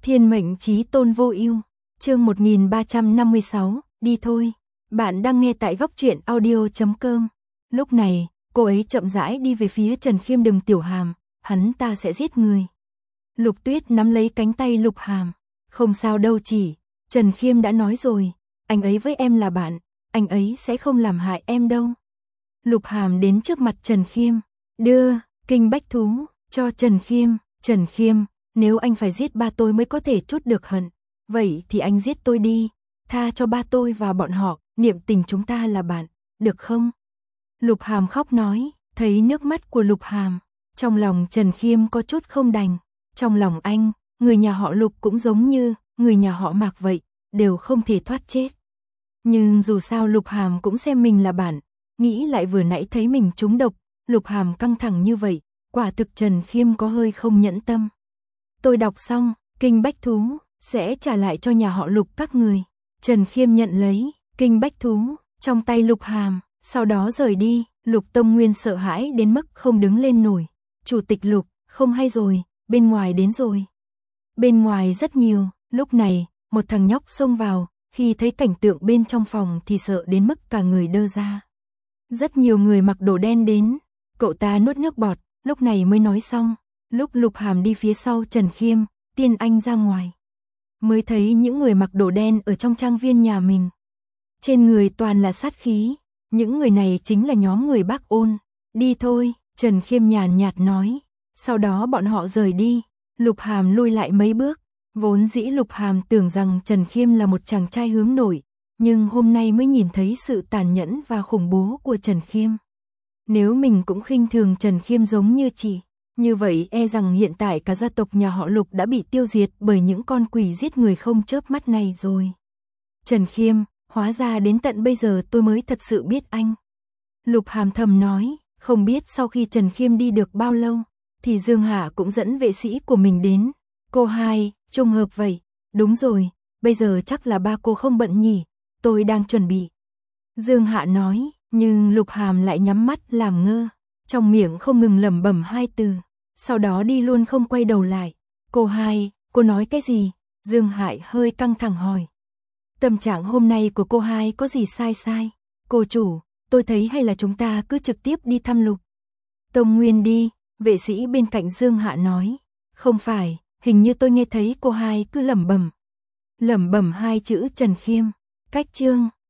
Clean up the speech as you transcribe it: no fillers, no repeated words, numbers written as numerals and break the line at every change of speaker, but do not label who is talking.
Thiên mệnh chí tôn vô ưu, chương 1356, đi thôi. Bạn đang nghe tại góc truyện audio.com. Lúc này, cô ấy chậm rãi đi về phía Trần Khiêm. Đừng Tiểu Hàm, hắn ta sẽ giết người. Lục Tuyết nắm lấy cánh tay Lục Hàm. Không sao đâu chị, Trần Khiêm đã nói rồi, anh ấy với em là bạn, anh ấy sẽ không làm hại em đâu. Lục Hàm đến trước mặt Trần Khiêm, đưa kinh bách thú cho Trần Khiêm. Trần Khiêm, nếu anh phải giết ba tôi mới có thể trút được hận, vậy thì anh giết tôi đi, tha cho ba tôi và bọn họ, niệm tình chúng ta là bạn, được không? Lục Hàm khóc nói, thấy nước mắt của Lục Hàm, trong lòng Trần Khiêm có chút không đành. Trong lòng anh, người nhà họ Lục cũng giống như người nhà họ Mạc vậy, đều không thể thoát chết. Nhưng dù sao Lục Hàm cũng xem mình là bạn, nghĩ lại vừa nãy thấy mình trúng độc, Lục Hàm căng thẳng như vậy, quả thực Trần Khiêm có hơi không nhẫn tâm. Tôi đọc xong, kinh bách thú, sẽ trả lại cho nhà họ Lục các người. Trần Khiêm nhận lấy kinh bách thú trong tay Lục Hàm, sau đó rời đi. Lục Tông Nguyên sợ hãi đến mức không đứng lên nổi. Chủ tịch Lục, không hay rồi, bên ngoài đến rồi. Bên ngoài rất nhiều, lúc này, một thằng nhóc xông vào, khi thấy cảnh tượng bên trong phòng thì sợ đến mức cả người đơ ra. Rất nhiều người mặc đồ đen đến, cậu ta nuốt nước bọt, lúc này mới nói xong. Lúc Lục Hàm đi phía sau Trần Khiêm, Tiên Anh ra ngoài, mới thấy những người mặc đồ đen ở trong trang viên nhà mình. Trên người toàn là sát khí, những người này chính là nhóm người Bác Ôn. Đi thôi, Trần Khiêm nhàn nhạt nói, sau đó bọn họ rời đi. Lục Hàm lui lại mấy bước, vốn dĩ Lục Hàm tưởng rằng Trần Khiêm là một chàng trai hướng nội, nhưng hôm nay mới nhìn thấy sự tàn nhẫn và khủng bố của Trần Khiêm. Nếu mình cũng khinh thường Trần Khiêm giống như chị, như vậy e rằng hiện tại cả gia tộc nhà họ Lục đã bị tiêu diệt bởi những con quỷ giết người không chớp mắt này rồi. Trần Khiêm, hóa ra đến tận bây giờ tôi mới thật sự biết anh. Lục Hàm thầm nói, không biết sau khi Trần Khiêm đi được bao lâu, thì Dương Hạ cũng dẫn vệ sĩ của mình đến. Cô hai, trùng hợp vậy, đúng rồi, bây giờ chắc là ba cô không bận nhỉ, tôi đang chuẩn bị. Dương Hạ nói, nhưng Lục Hàm lại nhắm mắt làm ngơ, trong miệng không ngừng lẩm bẩm hai từ, sau đó đi luôn không quay đầu lại. Cô hai, cô nói cái gì? Dương Hạ hơi căng thẳng hỏi. Tâm trạng hôm nay của cô hai có gì sai? Cô chủ, tôi thấy hay là chúng ta cứ trực tiếp đi thăm Lục Tông Nguyên đi, vệ sĩ bên cạnh Dương Hạ nói. Không phải, hình như tôi nghe thấy cô hai cứ lẩm bẩm hai chữ Trần Khiêm. Cách chương